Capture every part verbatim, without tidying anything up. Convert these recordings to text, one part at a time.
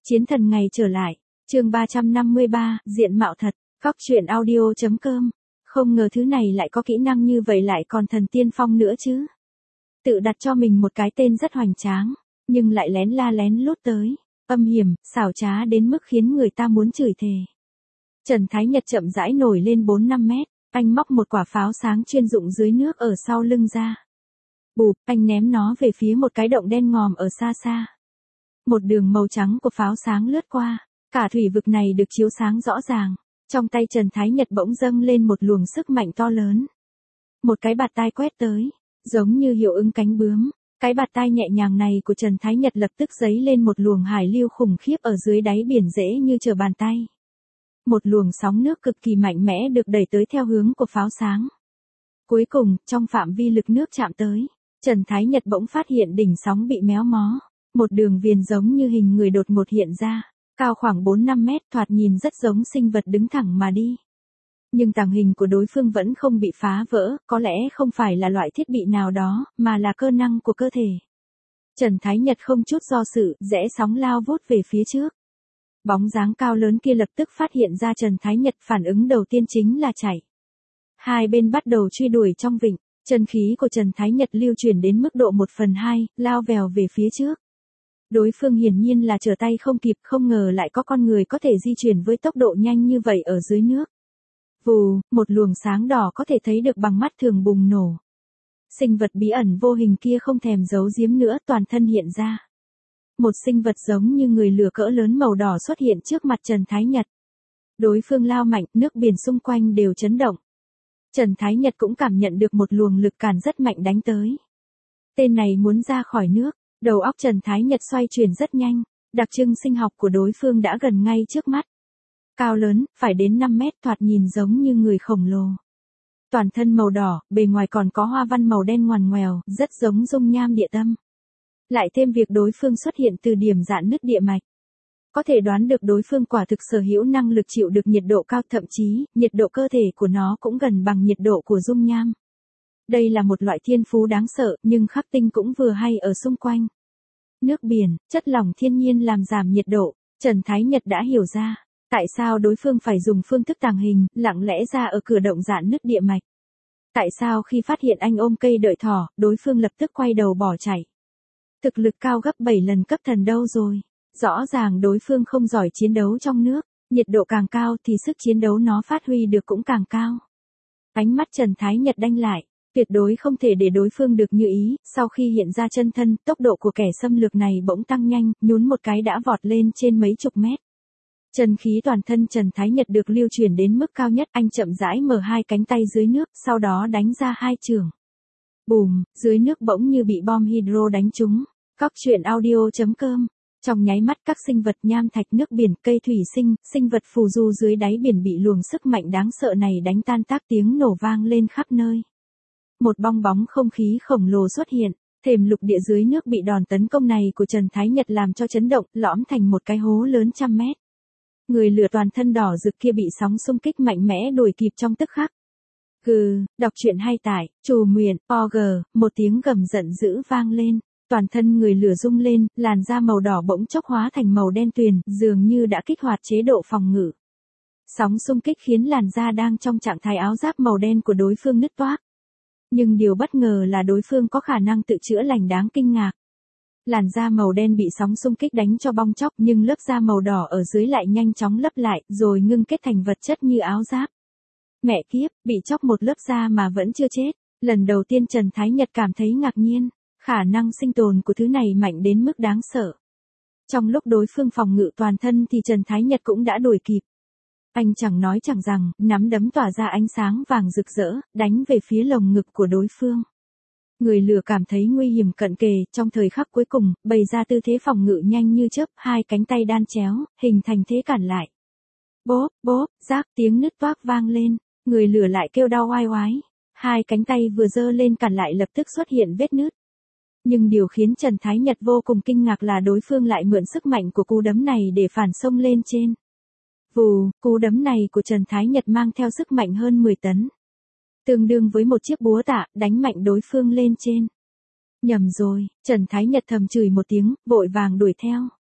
Chiến thần ngày trở lại, chương ba trăm năm mươi ba, diện mạo thật, góc truyện audio.com. Không ngờ thứ này lại có kỹ năng như vậy lại còn thần tiên phong nữa chứ. Tự đặt cho mình một cái tên rất hoành tráng, nhưng lại lén la lén lút tới, âm hiểm, xảo trá đến mức khiến người ta muốn chửi thề. Trần Thái Nhật chậm rãi nổi lên bốn năm mét, anh móc một quả pháo sáng chuyên dụng dưới nước ở sau lưng ra. Bụp, anh ném nó về phía một cái động đen ngòm ở xa xa. Một đường màu trắng của pháo sáng lướt qua, cả thủy vực này được chiếu sáng rõ ràng. Trong tay Trần Thái Nhật bỗng dâng lên một luồng sức mạnh to lớn. Một cái bạt tai quét tới, giống như hiệu ứng cánh bướm. Cái bạt tai nhẹ nhàng này của Trần Thái Nhật lập tức dấy lên một luồng hải lưu khủng khiếp ở dưới đáy biển dễ như trở bàn tay. Một luồng sóng nước cực kỳ mạnh mẽ được đẩy tới theo hướng của pháo sáng. Cuối cùng, trong phạm vi lực nước chạm tới, Trần Thái Nhật bỗng phát hiện đỉnh sóng bị méo mó. Một đường viền giống như hình người đột ngột hiện ra, cao khoảng bốn năm mét, thoạt nhìn rất giống sinh vật đứng thẳng mà đi. Nhưng tàng hình của đối phương vẫn không bị phá vỡ, có lẽ không phải là loại thiết bị nào đó, mà là cơ năng của cơ thể. Trần Thái Nhật không chút do dự, rẽ sóng lao vút về phía trước. Bóng dáng cao lớn kia lập tức phát hiện ra Trần Thái Nhật, phản ứng đầu tiên chính là chạy. Hai bên bắt đầu truy đuổi trong vịnh, chân khí của Trần Thái Nhật lưu chuyển đến mức độ một phần hai, lao vèo về phía trước. Đối phương hiển nhiên là trở tay không kịp, không ngờ lại có con người có thể di chuyển với tốc độ nhanh như vậy ở dưới nước. Vù, một luồng sáng đỏ có thể thấy được bằng mắt thường bùng nổ. Sinh vật bí ẩn vô hình kia không thèm giấu giếm nữa, toàn thân hiện ra. Một sinh vật giống như người lửa cỡ lớn màu đỏ xuất hiện trước mặt Trần Thái Nhật. Đối phương lao mạnh, nước biển xung quanh đều chấn động. Trần Thái Nhật cũng cảm nhận được một luồng lực cản rất mạnh đánh tới. Tên này muốn ra khỏi nước. Đầu óc Trần Thái Nhật xoay chuyển rất nhanh, đặc trưng sinh học của đối phương đã gần ngay trước mắt. Cao lớn, phải đến năm mét, thoạt nhìn giống như người khổng lồ. Toàn thân màu đỏ, bề ngoài còn có hoa văn màu đen ngoằn ngoèo, rất giống dung nham địa tâm. Lại thêm việc đối phương xuất hiện từ điểm rạn nứt địa mạch. Có thể đoán được đối phương quả thực sở hữu năng lực chịu được nhiệt độ cao, thậm chí, nhiệt độ cơ thể của nó cũng gần bằng nhiệt độ của dung nham. Đây là một loại thiên phú đáng sợ, nhưng khắc tinh cũng vừa hay ở xung quanh. Nước biển, chất lỏng thiên nhiên làm giảm nhiệt độ, Trần Thái Nhật đã hiểu ra, tại sao đối phương phải dùng phương thức tàng hình, lặng lẽ ra ở cửa động rạn nứt địa mạch. Tại sao khi phát hiện anh ôm cây đợi thỏ, đối phương lập tức quay đầu bỏ chạy. Thực lực cao gấp bảy lần cấp thần đâu rồi, rõ ràng đối phương không giỏi chiến đấu trong nước, nhiệt độ càng cao thì sức chiến đấu nó phát huy được cũng càng cao. Ánh mắt Trần Thái Nhật đanh lại. Tuyệt đối không thể để đối phương được như ý, sau khi hiện ra chân thân, tốc độ của kẻ xâm lược này bỗng tăng nhanh, nhún một cái đã vọt lên trên mấy chục mét. Chân khí toàn thân Trần Thái Nhật được lưu chuyển đến mức cao nhất, anh chậm rãi mở hai cánh tay dưới nước, sau đó đánh ra hai chưởng. Bùm, dưới nước bỗng như bị bom hydro đánh trúng. Góc truyện audio.com. Trong nháy mắt các sinh vật nham thạch, nước biển, cây thủy sinh, sinh vật phù du dưới đáy biển bị luồng sức mạnh đáng sợ này đánh tan tác, tiếng nổ vang lên khắp nơi. Một bong bóng không khí khổng lồ xuất hiện, thềm lục địa dưới nước bị đòn tấn công này của Trần Thái Nhật làm cho chấn động, lõm thành một cái hố lớn trăm mét. Người lửa toàn thân đỏ rực kia bị sóng xung kích mạnh mẽ đuổi kịp trong tức khắc. Gừ, đọc truyện hay tải, trù miền, o gờ, một tiếng gầm giận dữ vang lên, toàn thân người lửa rung lên, làn da màu đỏ bỗng chốc hóa thành màu đen tuyền, dường như đã kích hoạt chế độ phòng ngự. Sóng xung kích khiến làn da đang trong trạng thái áo giáp màu đen của đối phương nứt toác. Nhưng điều bất ngờ là đối phương có khả năng tự chữa lành đáng kinh ngạc. Làn da màu đen bị sóng xung kích đánh cho bong chóc, nhưng lớp da màu đỏ ở dưới lại nhanh chóng lấp lại, rồi ngưng kết thành vật chất như áo giáp. Mẹ kiếp, bị chóc một lớp da mà vẫn chưa chết. Lần đầu tiên Trần Thái Nhật cảm thấy ngạc nhiên, khả năng sinh tồn của thứ này mạnh đến mức đáng sợ. Trong lúc đối phương phòng ngự toàn thân thì Trần Thái Nhật cũng đã đuổi kịp. Anh chẳng nói chẳng rằng, nắm đấm tỏa ra ánh sáng vàng rực rỡ, đánh về phía lồng ngực của đối phương. Người lửa cảm thấy nguy hiểm cận kề, trong thời khắc cuối cùng, bày ra tư thế phòng ngự nhanh như chớp, hai cánh tay đan chéo, hình thành thế cản lại. Bốp, bốp, rác, tiếng nứt toác vang lên, người lửa lại kêu đau oai oái. Hai cánh tay vừa giơ lên cản lại lập tức xuất hiện vết nứt. Nhưng điều khiến Trần Thái Nhật vô cùng kinh ngạc là đối phương lại mượn sức mạnh của cú đấm này để phản xông lên trên. Vù, cú đấm này của Trần Thái Nhật mang theo sức mạnh hơn mười tấn. Tương đương với một chiếc búa tạ, đánh mạnh đối phương lên trên. Nhầm rồi, Trần Thái Nhật thầm chửi một tiếng, vội vàng đuổi theo.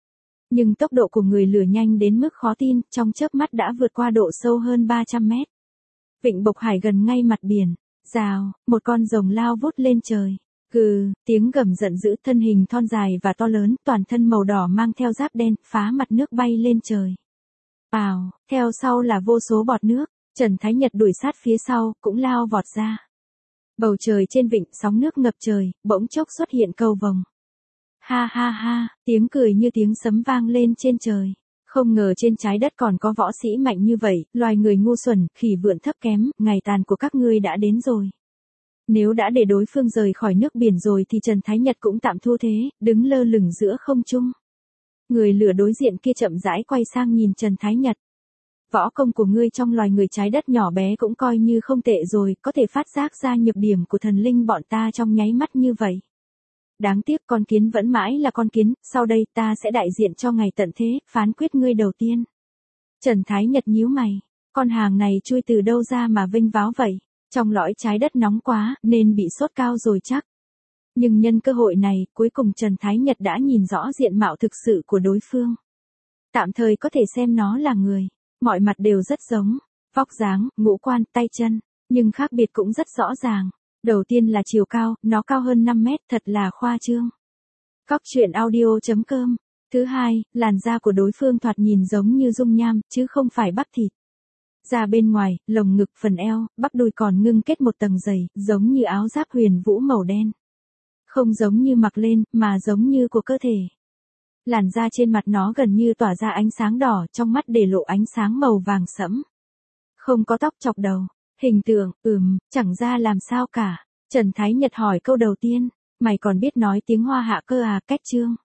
Nhưng tốc độ của người lửa nhanh đến mức khó tin, trong chớp mắt đã vượt qua độ sâu hơn ba trăm mét. Vịnh Bộc Hải gần ngay mặt biển. Rào, một con rồng lao vút lên trời. Gừ, tiếng gầm giận dữ, thân hình thon dài và to lớn, toàn thân màu đỏ mang theo giáp đen, phá mặt nước bay lên trời. Ào, theo sau là vô số bọt nước, Trần Thái Nhật đuổi sát phía sau, cũng lao vọt ra. Bầu trời trên vịnh, sóng nước ngập trời, bỗng chốc xuất hiện cầu vồng. Ha ha ha, tiếng cười như tiếng sấm vang lên trên trời. Không ngờ trên trái đất còn có võ sĩ mạnh như vậy, loài người ngu xuẩn, khỉ vượn thấp kém, ngày tàn của các ngươi đã đến rồi. Nếu đã để đối phương rời khỏi nước biển rồi thì Trần Thái Nhật cũng tạm thu thế, đứng lơ lửng giữa không trung. Người lửa đối diện kia chậm rãi quay sang nhìn Trần Thái Nhật. Võ công của ngươi trong loài người trái đất nhỏ bé cũng coi như không tệ rồi, có thể phát giác ra nhược điểm của thần linh bọn ta trong nháy mắt như vậy. Đáng tiếc con kiến vẫn mãi là con kiến, sau đây ta sẽ đại diện cho ngày tận thế, phán quyết ngươi đầu tiên. Trần Thái Nhật nhíu mày, con hàng này chui từ đâu ra mà vinh váo vậy, trong lõi trái đất nóng quá, nên bị sốt cao rồi chắc. Nhưng nhân cơ hội này, cuối cùng Trần Thái Nhật đã nhìn rõ diện mạo thực sự của đối phương. Tạm thời có thể xem nó là người, mọi mặt đều rất giống, vóc dáng, ngũ quan, tay chân, nhưng khác biệt cũng rất rõ ràng. Đầu tiên là chiều cao, nó cao hơn năm mét, thật là khoa trương. Cóc truyện audio chấm com. Thứ hai, làn da của đối phương thoạt nhìn giống như dung nham, chứ không phải bắp thịt. Da bên ngoài, lồng ngực, phần eo, bắp đùi còn ngưng kết một tầng dày, giống như áo giáp huyền vũ màu đen. Không giống như mặc lên, mà giống như của cơ thể. Làn da trên mặt nó gần như tỏa ra ánh sáng đỏ, trong mắt để lộ ánh sáng màu vàng sẫm. Không có tóc chọc đầu. Hình tượng, ừm, chẳng ra làm sao cả. Trần Thái Nhật hỏi câu đầu tiên, mày còn biết nói tiếng Hoa hạ cơ à, Cách Trương.